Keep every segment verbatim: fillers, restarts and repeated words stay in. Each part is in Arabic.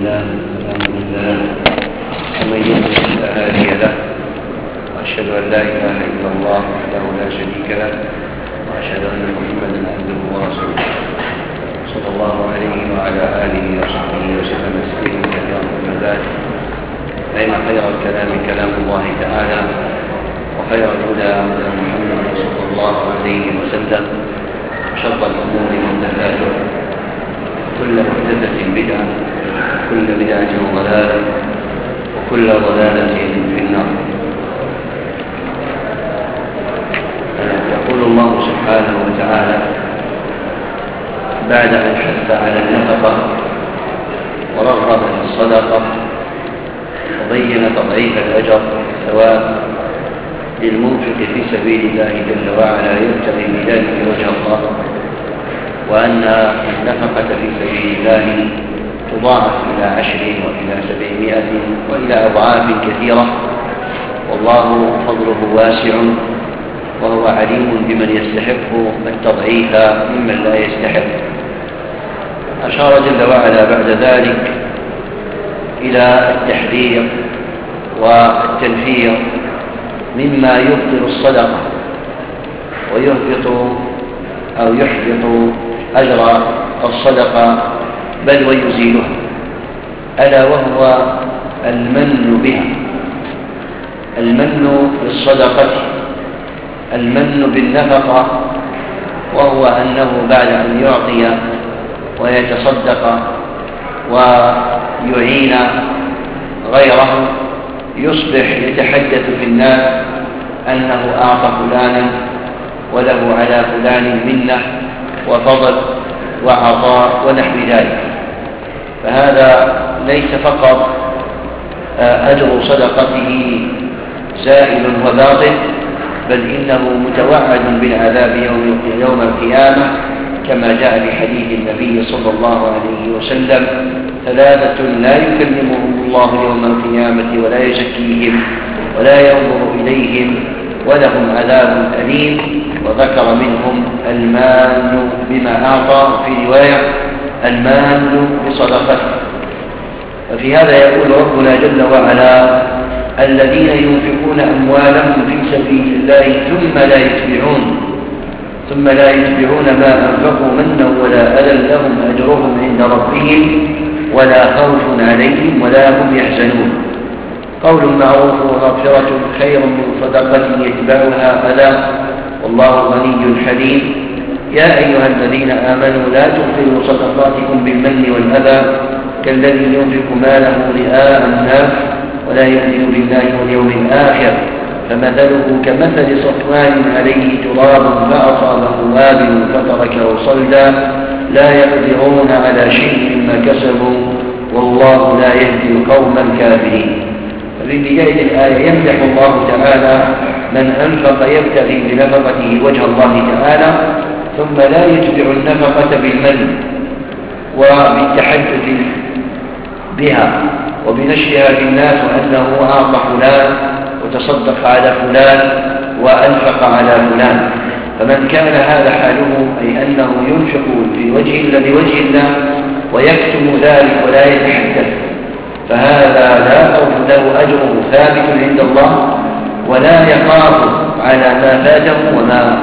الله الحمد لله ومن يضلل فلا هادي له وأشهد أن لا إله إلا الله وحده لا شريك له وأشهد أن محمدا عبده ورسوله صلى الله عليه وعلى آله وصحبه وسلم تسليما كثيرا. أما بعد، فإن خير الكلام كلام الله تعالى وخير الهدى هدى محمد صلى الله عليه وسلم وشر الأمور محدثاتها وكل محدثة بدعة وكل بدعة ضلالة وكل ضلالة في النار. يقول الله سبحانه وتعالى بعد أن حث على النفقة ورغب في الصدقة وبين تضعيف الأجر والثواب للمنفق في سبيل الله جل وعلا يبتغي بذلك وجه الله، وأن النفقة في سبيل الله تضاعف إلى عشر وإلى سبعمائة وإلى أضعاف كثيرة، والله فضله واسع وهو عليم بمن يستحق التضعيف ممن لا يستحق. أشار جل وعلا بعد ذلك إلى التحذير والتنفير مما يبطل الصدقة ويهبط أو يحبط أجر الصدقة بل ويزيلها، ألا وهو المن بها، المن بالصدقة، المن بالنفقة، وهو أنه بعد أن يعطي ويتصدق ويعين غيره يصبح يتحدث في الناس أنه أعطى فلانا وله على فلان منة وفضل وعطاء ونحو ذلك. فهذا ليس فقط أجر صدقته زائل وباطل، بل إنه متوعد بالعذاب يوم يوم القيامة، كما جاء في حديث النبي صلى الله عليه وسلم: ثلاثة لا يكلمهم الله يوم القيامة ولا يزكيهم ولا ينظر إليهم ولهم عذاب أليم. وذكر منهم المان بما أعطى، وفي رواية المان بصدقته. وفي هذا يقول ربنا جل وعلا: الذين ينفقون أموالهم في سبيل الله ثم لا يتبعون ثم لا يتبعون ما أنفقوا منا ولا أذى لهم أجرهم عند ربهم ولا خوف عليهم ولا هم يحزنون. قول معروف ومغفرة خير من صدقة يتبعها أذى والله غني حليم. يا أيها الذين آمنوا لا تبطلوا صدقاتكم بالمن والأذى كالذي ينفق ماله رئاء الناس ولا يؤمن بالله واليوم الآخر، فمثله كمثل صفوان عليه تراب فأصابه وابل فتركه صلدا لا يقدرون على شيء مما كسبوا والله لا يهدي القوم الكافرين. وفي بداية الآية يمدح الله تعالى من أنفق يبتغي بنفقته وجه الله تعالى، ثم لا يتبع النفقة بالمن وبالتحدث بها وبنشرها للناس وأنه أعطى فلان وتصدق على فلان وأنفق على فلان. فمن كان هذا حاله، أي أنه ينفق في وجه الله لوجه الله ويكتم ذلك ولا يتحدث، فهذا لا خوف له، أجره ثابت عند الله ولا يخاف على ما فاته وما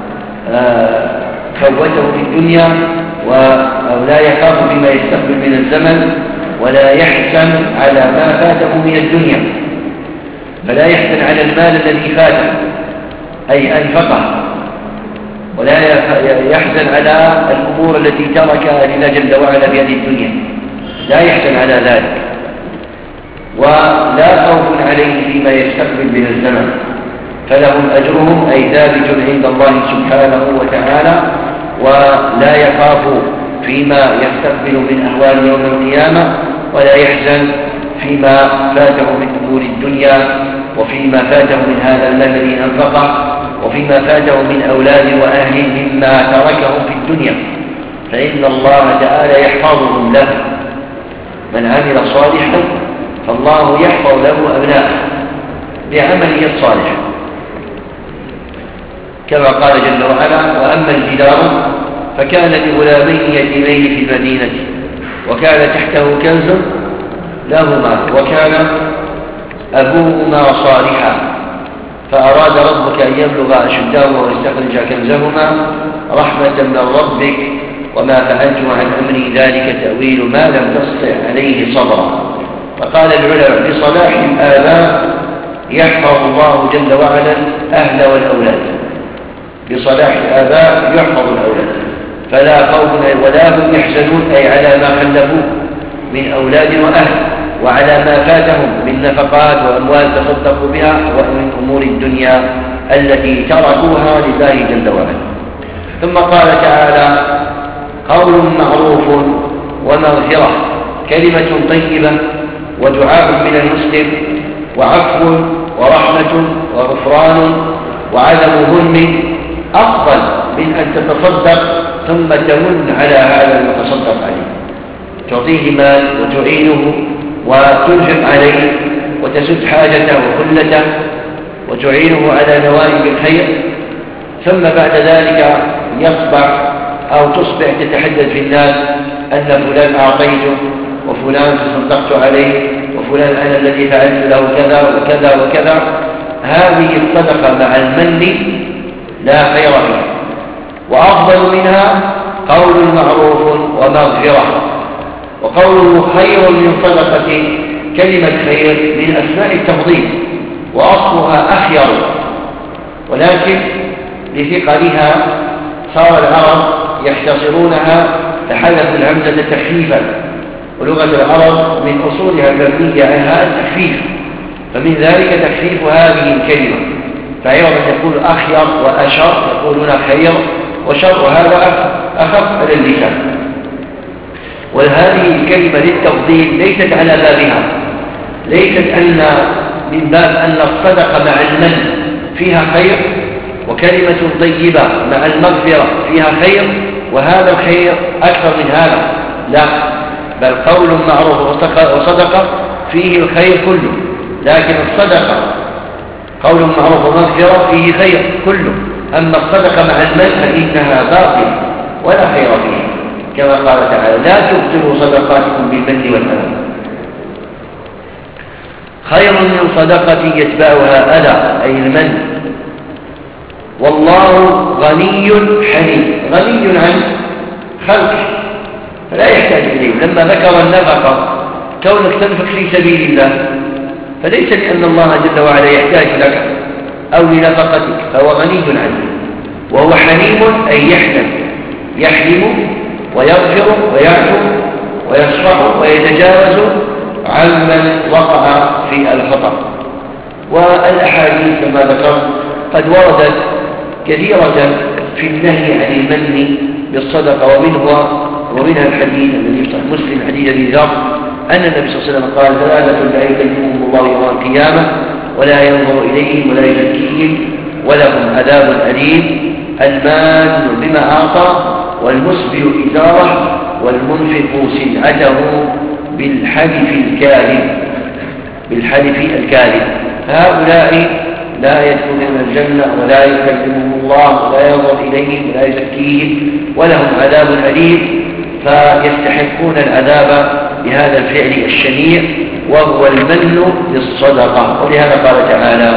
فوته في الدنيا، أو لا يخاف بما يستقبل من الزمن، ولا يحزن على ما فاته من الدنيا، فلا يحزن على المال الذي فاته أي أنفقه، ولا يحزن على الأمور التي تركها لله جل وعلا في هذه الدنيا، لا يحزن على ذلك، ولا خوف عليه فيما يستقبل من الزمن، فلهم أجرهم أي ثابت عند الله سبحانه وتعالى، ولا يخاف فيما يستقبل من أهوال يوم القيامة، ولا يحزن فيما فاته من أمور الدنيا، وفيما فاته من هذا المال الذي أنفقه، وفيما فاته من أولاد وأهل مما تركهم في الدنيا، فإن الله تعالى يحفظهم له. من عمل صالحا فالله يحفظ له أبناءه بعمله الصالح، كما قال جل وعلا: وأما الجدار فكان لغلامين يتيمين في المدينة وكان تحته كنز لهما وكان أبوهما صالحا فأراد ربك أن يبلغ أشدهما ويستخرج كنزهما رحمة من ربك وما فعلته عن أمري ذلك تأويل ما لم تستطع عليه صبرا. فقال العلماء بصلاح الآباء يحفظ الله جل وعلا أهل والأولاد، بصلاح الآباء يحفظ الأولاد فلا خوف ولا هم يحزنون أي على ما خلفوا من أولاد وأهل وعلى ما فاتهم من نفقات وأموال تصدقوا بها ومن أمور الدنيا التي تركوها لله جل وعلا. ثم قال تعالى قول معروف ومغفرة كلمة طيبة ودعاء من المسلم وعفو ورحمة وغفران وعدم ظلم أفضل من أن تتصدق ثم تمن على هذا المتصدق عليه، تعطيه مال وتعينه وتنفق عليه وتسد حاجته وكلته وتعينه على نوائب الخير، ثم بعد ذلك يصبح أو تصبح تتحدث في الناس أن فلان أعطيته وفلان تصدقت عليه وفلان أنا الذي فعلت له كذا وكذا وكذا. هذه الصدقة مع المن لا خير فيها، وأفضل منها قول معروف ومغفرة. وقوله خير من صدقة كلمة خير من أسماء التفضيل وأصلها أخير، ولكن لثقلها صار العرب يختصرونها فحذفوا الهمزة تخفيفا، ولغة العرب من أصولها المبنية على التخفيف، فمن ذلك تخفيف هذه الكلمة، فعوض أن يقول أخير وأشر يقولون خير وشر، وهذا أخف على اللسان. وهذه الكلمة للتفضيل ليست على بابها، ليست أن من باب أن الصدقة مع المن فيها خير وكلمة طيبة مع المغفرة فيها خير وهذا الخير أكثر من هذا، لا، بل قول معروف وصدقة فيه الخير كله، لكن الصدقة قول معروف ومغفرة فيه خير كله، أما الصدقة مع المن فإنها باطلة ولا خير فيها، كما قال تعالى لا تبطلوا صدقاتكم بالمن والأذى. خير من صدقة يتبعها أذى أي المن. والله غني حليم، غني عن خلقه فلا يحتاج إليه. لما ذكر النفقة كونك تنفق في سبيل الله فليس لأن الله جل وعلا يحتاج لك أو لنفقتك، فهو غني عنه. وهو حليم أي يحلم، يحلم ويغفر ويعفو ويصفح ويتجاوز عمن وقع في الخطأ. والأحاديث كما ذكرت قد وردت كثيرة في النهي عن المن بالصدقة، ومنها ومنها الحديث الذي في مسلم حديث أبي ذر أن النبي صلى الله عليه وسلم قال ثلاثة لا يكلمهم الله يوم القيامة ولا ينظر إليهم ولا يزكيهم ولهم عذاب أليم: المان بما أعطى والمسبل إزاره والمنفق سلعته بالحلف الكاذب بالحلف الكاذب. هؤلاء لا يدخلون الجنة ولا يكلمهم الله ولا ينظر إليهم ولا يزكيهم ولهم عذاب أليم، فيستحقون العذاب بهذا الفعل الشنيع وهو المن بالصدقة. ولهذا قال تعالى: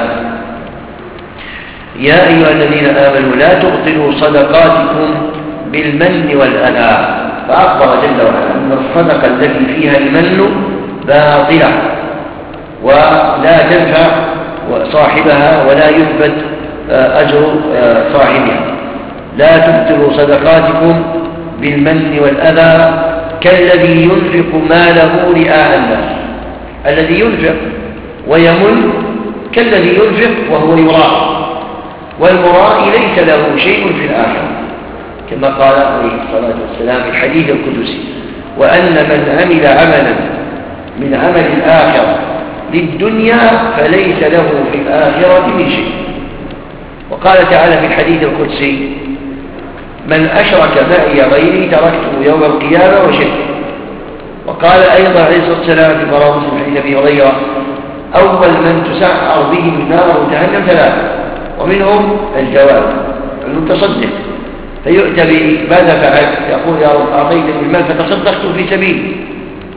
يا أيها الذين آمنوا لا تبطلوا صدقاتكم بالمن والأذى. فأخبر جل وعلا أن الصدقة التي فيها المن باطلة ولا تنفع صاحبها ولا يثبت أجر صاحبها. لا تبطلوا صدقاتكم بالمن والأذى كالذي ينفق ماله رئاء الناس. الذي ينفق ويمن كالذي ينفق وهو يراء، والمراء ليس له شيء في الآخرة، كما قال عليه الصلاة والسلام في الحديث القدسي: وأن من عمل عملا من عمل الآخرة للدنيا فليس له في الآخرة من شيء. وقال تعالى في الحديث القدسي: من أشرك معي غيري تركته يوم القيامة وشركه. وقال أيضا عليه الصلاة والسلام في براءة مسلم حديث أبي هريرة: أول من تسعر بهم نار جهنم ثلاثة، ومنهم الجواد المتصدق، فيؤتى به: ماذا فعلت؟ يقول: يا رب أعطيتني المال فتصدقت في سبيل،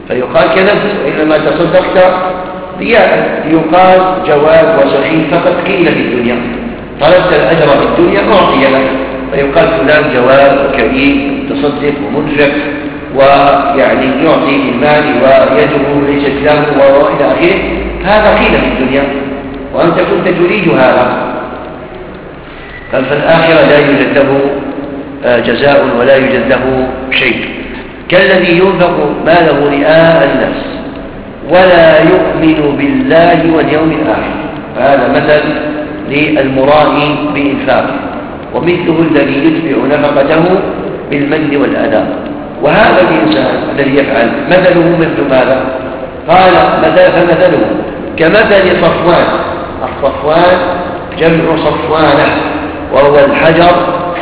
فيقال كذبت، وإنما تصدقت رياء، يقال جواد وسخي فقد قيل في الدنيا، طلبت الأجر في الدنيا أعطي لك، فيقال فلان جواد وكريم متصدق ومنفق ويعني يعطي بالمال ويده ليست له وإلى آخره، هذا قيل في الدنيا وأنت كنت تريد هذا. ففي الآخرة لا يوجد له جزاء ولا يوجد له شيء. كالذي ينفق ماله رئاء الناس ولا يؤمن بالله واليوم الآخر، فهذا مثل للمرائي بإنفاقه، ومثله الذي يتبع نفقته بالمن والأذى. وهذا الإنسان الذي يفعل مثله مثل ماذا؟ قال مثل فمثله كمثل صفوان. الصفوان جمع صفوانة، وهو الحجر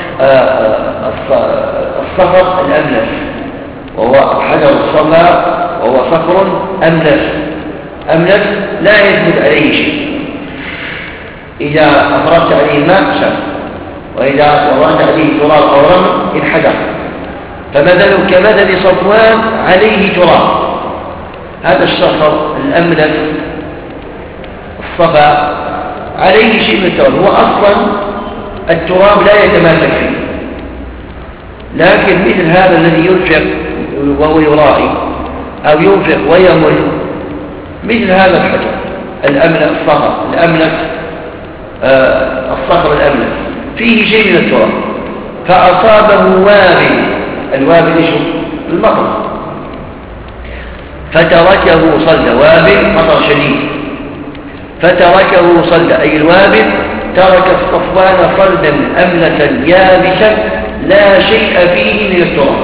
الصخر الأملس، وهو حجر الصفا، وهو صخر أملس. أملس لا يثبت عليه شيء، إذا أفرغت عليه ماء سال، وإذا وضعت عليه تراب أو رمل انحدر. فمثل كمثل صفوان عليه تراب، هذا الصخر الأملس الصفا عليه شيء من التراب، هو أصلا التراب لا يتماسك فيه، لكن مثل هذا الذي ينفق وهو يراعي أو ينفق ويمل، مثل هذا الحجر الأملس الصخر الأملس آه الصخر الأملس فيه شيء من التراب، فأصابه وابل. الوابل ايش؟ المطر. فتركه صلى، وابل مطر شديد، فتركه صلى، أي الوابل ترك الصفوان صلدا أملسا يابسا لا شيء فيه من التراب،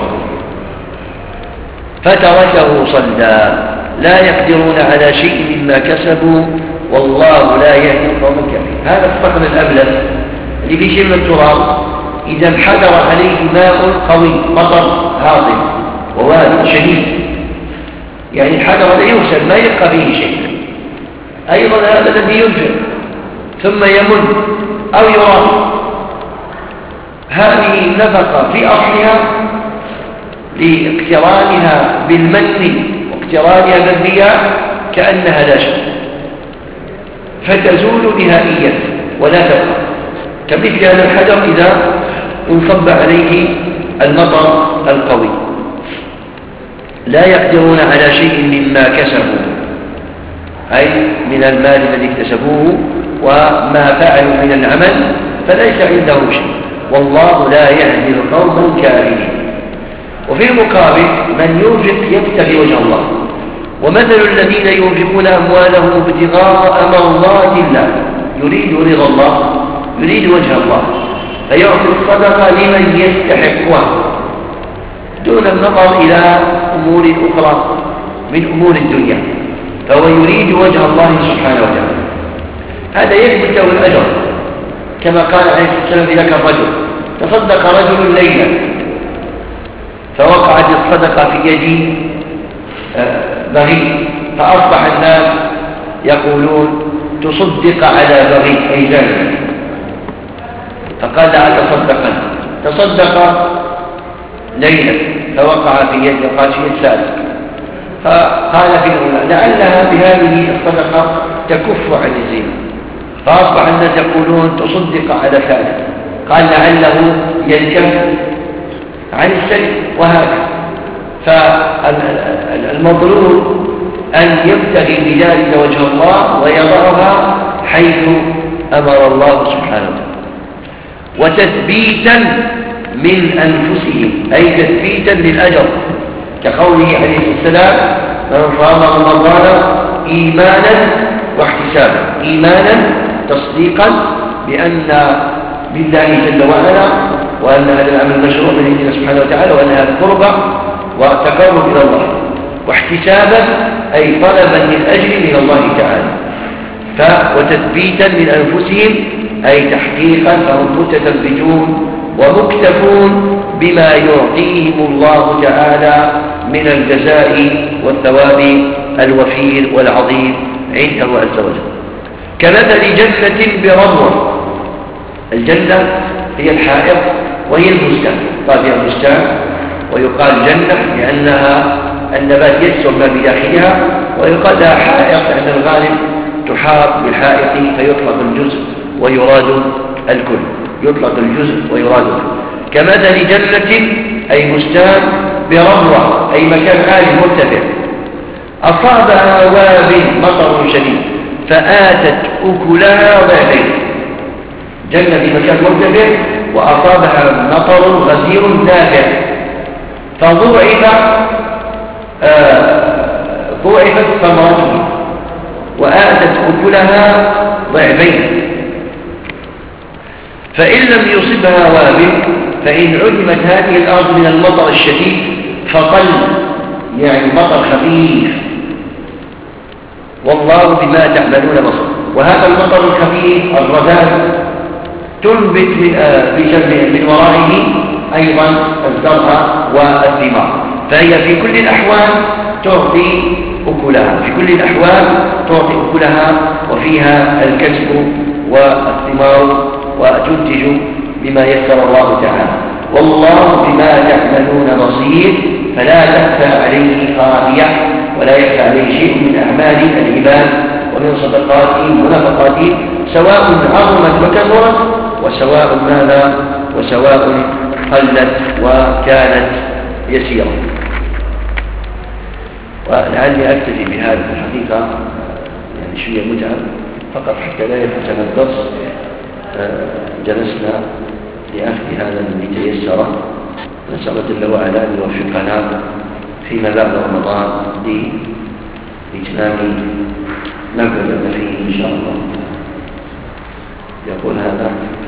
فتركه صلى، لا يقدرون على شيء مما كسبوا والله لا يهدي القوم الكافرين. هذا الصخر الأبلس اللي فيه شيء من التراب إذا انحدر عليه ماء قوي، مطر هاطل وواد شديد، يعني انحدر لا يغسل ما يبقى فيه شيء. أيضا هذا الذي ينفق ثم يمن أو يرى، هذه النفقة في أصلها لاقترانها بالمن واقترانها بالرياء كأنها لا شيء، فتزول نهائيا ولا تبقى، كمثل هذا الحجر إذا انصب عليه المطر القوي. لا يقدرون على شيء مما كسبوا، أي من المال الذي اكتسبوه وما فعلوا من العمل، فليس عندهم شيء، والله لا يهدي القوم الكافرين. وفي المقابل من ينفق يبتغي وجه الله، ومثل الذين ينفقون أموالهم ابتغاء مرضات الله، يريد رضا الله، يريد وجه الله، فيعطي الصدقة لمن يستحقها دون النظر إلى أمور أخرى من أمور الدنيا، فهو يريد وجه الله سبحانه وتعالى، هذا يثبت له الأجر. كما قال عليه الصلاة والسلام في ذاك الرجل: تصدق رجل ليلا فوقعت الصدقة في يد بغي، فأصبح الناس يقولون تصدق على بغي أي زاني، فقال: لا تصدقا. تصدق ليلا فوقع في يد وقال في يد سالك، فقال في الأولى: لعلها بهذه الصدقة تكف عن الزنا، فأصبح الناس يقولون تصدق على ثالث، قال: لعله ينكف عن السلف، وهكذا. فالمطلوب أن يبتغي بذلك وجه الله ويضعها حيث أمر الله سبحانه وتعالى، وتثبيتا من أنفسهم، أي تثبيتا للأجر، كقوله عليه السلام: من صام رمضان إيمانا واحتسابا. إيمانا تصديقا بأن بالله جل وعلا، وأن هذا العمل مشروع من عندنا سبحانه وتعالى، وأن هذا قربة وتقرب إلى الله، واحتسابا أي طلبا للأجر من الله تعالى. وتثبيتا من أنفسهم أي تحقيقا، فهم متثبتون ومكتفون بما يعطيهم الله تعالى من الجزاء والثواب الوفير والعظيم عنده عز وجل. كمثل جنة بربوة، الجنة هي الحائط وهي البستان، قال فيها البستان، ويقال جنة لأنها النبات يكسر ما بداخلها، ويقال لها حائط لأن الغالب تحاط بالحائط فيطلق الجزء ويراد الكل، يطلق الجزء ويراد الكل. كمثل جنة أي بستان بربوة أي مكان عالي مرتفع أصابها وابل مطر شديد فآتت أكلها ضعفين. جنة في مكان مرتفع وأصابها مطر غزير نافع فضعف آه ضعفت ثمرتها وآتت أكلها ضعفين. فإن لم يصبها وابل فإن علمت هذه الأرض من المطر الشديد فقل يعني مطر خفيف والله بما تعملون بصير. وهذا المطر الخفيف الرذاذ تنبت من آه من ورائه أيضا الزرع والثمار، فهي في كل الأحوال تعطي أكلها، في كل الأحوال تعطي أكلها وفيها الكسب والثمار وتنتج بما يسر الله تعالى. والله بما تعملون بصير فلا تخفى عليه خافية ولا يخفى عليه شيء من أعمال العباد ومن صدقاتهم ونفقاتهم سواء عظمت وكثرت وسواء ماذا وسواء قلت وكانت يسيرة. ولعلي أكتفي بهذا الحقيقة يعني شوية متعب فقط حتى لا يفتن الدرس جلسنا لأخذ هذا الذي تيسر. نسأل الله تعالى أن يوفقنا فيما بعد رمضان لإتمام ما بدأنا فيه إن شاء الله. يقول هذا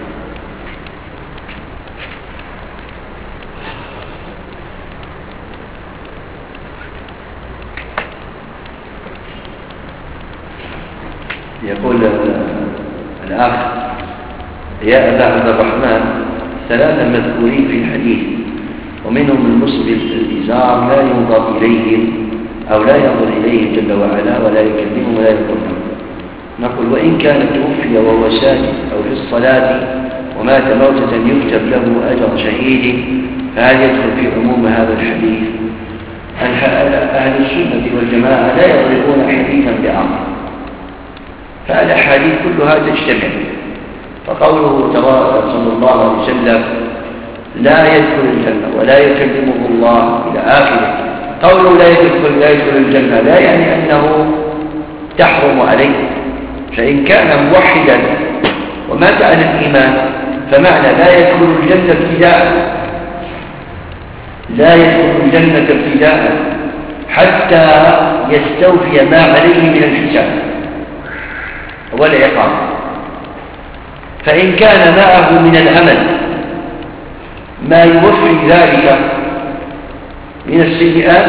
يقول الأخ يا أبا عبد الرحمن ثلاثة مذكورين في الحديث ومنهم المسبل الإزار لا ينظر إليهم أو لا ينظر إليهم جل وعلا ولا يكلمهم ولا يقولهم. نقول وإن كان توفي وهو ساجد أو في الصلاة ومات موتة يكتب له أجر شهيد فهل يدخل في عموم هذا الحديث؟ أهل السنة والجماعة لا يضربون حديثا بآخر، فالأحاديث كلها تجتمع. فقوله صلى الله عليه وسلم لا يدخل الجنة ولا يكلمه الله إلى آخره، قوله لا يدخل, لا يدخل الجنة لا يعني أنه تحرم عليه، فإن كان موحدا ومات على الإيمان فمعنى لا يدخل الجنة ابتداء لا يدخل الجنة ابتداء حتى يستوفي ما عليه من الحساب والعقاب. فإن كان معه من العمل ما يوفي ذلك من السيئات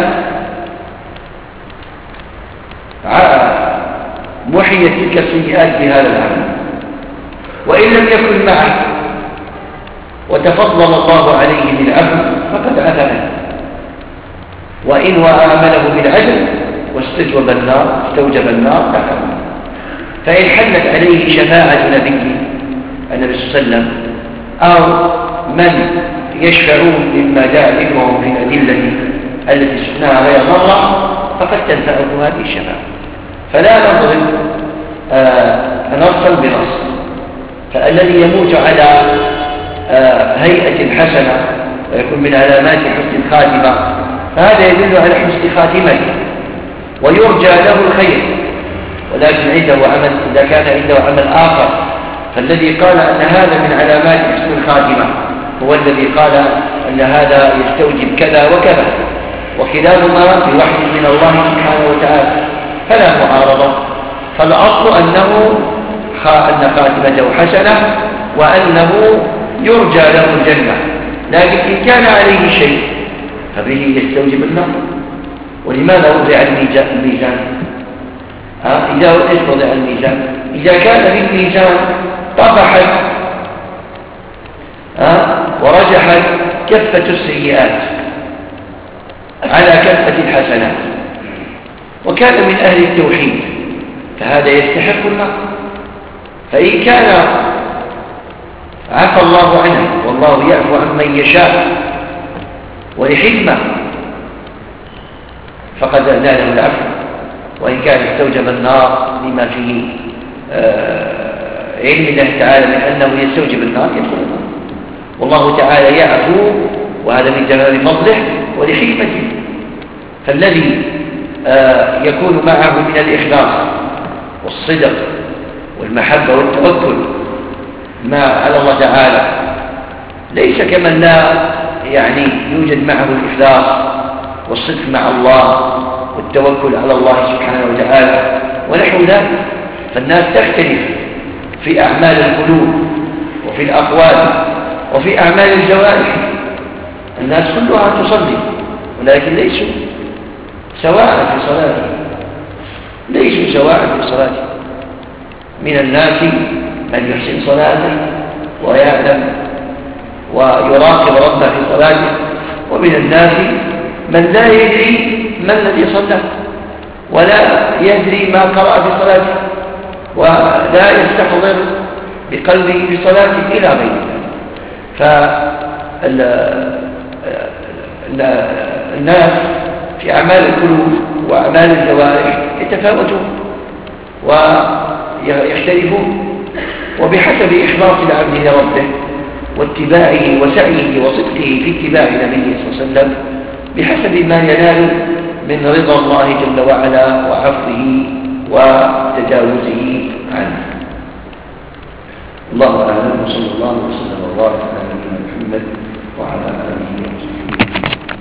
محيت تلك السيئات بهذا العمل، وإن لم يكن معه وتفضل الله عليه بالعمل فقد عفى عنه، وإن وآمله بالعدل واستجوب النار استوجب النار تعالى. فإن حلت عليه شفاعة نبيه النبي صلى الله عليه وسلم أو من يشفعون مما جاء ذكرهم في الأدلة التي شفناها غير مرة فقد تنفعه هذه الشفاعة. فلا نضرب آه نصا بنص، فالذي يموت على آه هيئة حسنة ويكون من علامات حسن الخاتمة فهذا يدل على حسن خاتمته ويرجى له الخير، ولكن عنده عمل إذا كان عنده عمل آخر فالذي قال أن هذا من علامات حسن الخاتمة هو الذي قال أن هذا يستوجب كذا وكذا، وكلاهما بوحي من الله سبحانه وتعالى فلا معارضة. فالأصل أنه أن خاتمته حسنة وأنه يرجى له الجنة، لكن إن كان عليه شيء فبه يستوجب النار. ولماذا وضع الميزان؟ إذا وضع الميزان إذا كان في الميزان طفحت ورجحت كفة السيئات على كفة الحسنات وكان من أهل التوحيد فهذا يستحق النار. فإن كان عفى الله عنه والله يعفو عمن يشاء ولحكمة فقد ناله العفو، وإن كان استوجب النار لما فيه علم الله تعالى من أنه يستوجب النار يدخل النار. والله تعالى يعفو، وهذا من تمام فضله ولحكمته. فالذي يكون معه من الإخلاص والصدق والمحبة والتوكل ما على الله تعالى ليس كمن لا يعني يوجد معه الإخلاص والصدق مع الله والتوكل على الله سبحانه وتعالى ونحو ذلك. فالناس تختلف في أعمال القلوب وفي الأقوال وفي أعمال الجوارح. الناس كلها تصلي ولكن ليسوا سواء في صلاتهم، ليسوا سواء في صلاتهم. من الناس من يحسن صلاته ويعلم ويراقب ربه في صلاته، ومن الناس من لا يدري ما الذي صلى ولا يدري ما قرأ في صلاته ولا يستحضر بقلبه في صلاته إلى غير ذلك. فالناس في أعمال القلوب وأعمال الجوارح يتفاوتون ويختلفون، وبحسب إخلاص العبد لربه واتباعه وسعيه وصدقه في اتباع نبيه صلى الله عليه وسلم بحسب ما ينال من رضا الله جل وعلا وعفوه وتجاوزه عنه. الله أعلم، وصلى الله وسلم وبارك على نبينا محمد وعلى آله وصحبه.